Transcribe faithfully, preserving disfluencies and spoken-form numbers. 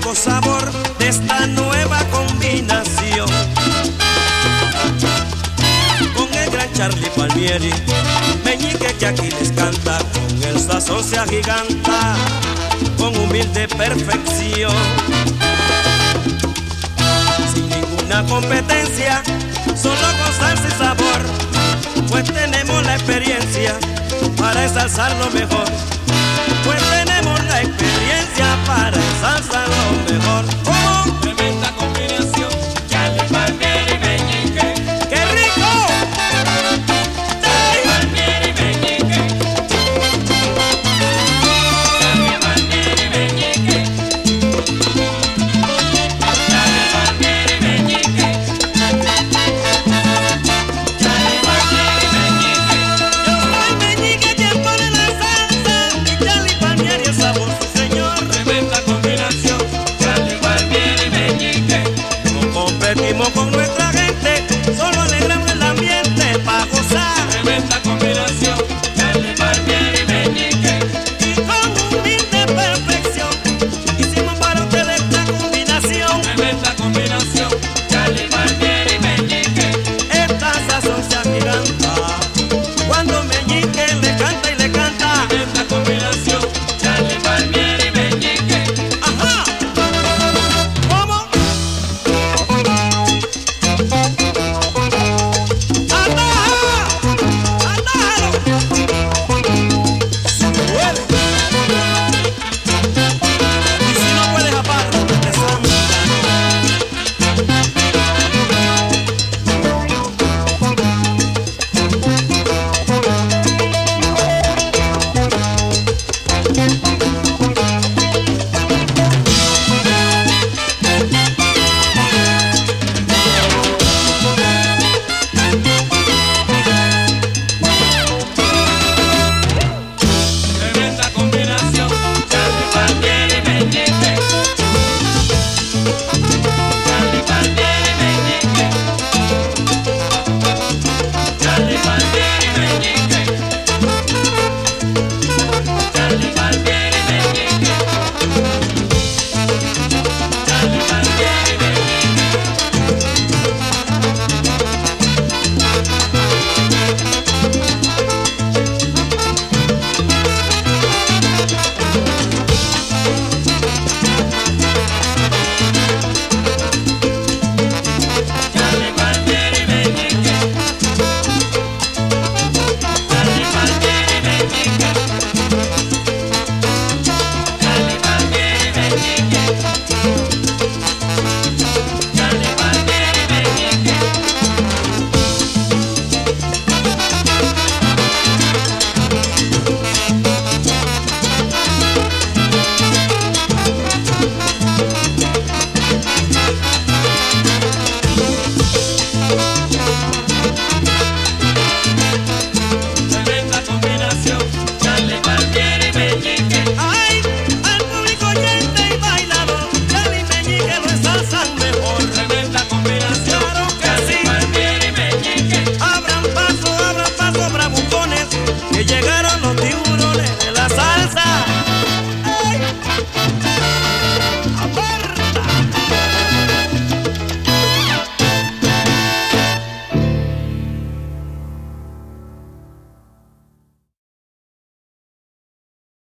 rico sabor de esta nueva combinación. Con el gran Charlie Palmieri, meñique que aquí les canta, con el sazón se agiganta, con humilde perfección. Sin ninguna competencia, solo con salsa y sabor, pues tenemos la experiencia para ensalzar lo mejor. Pues tenemos la experiencia para ensalzar lo mejor. ¿Cómo?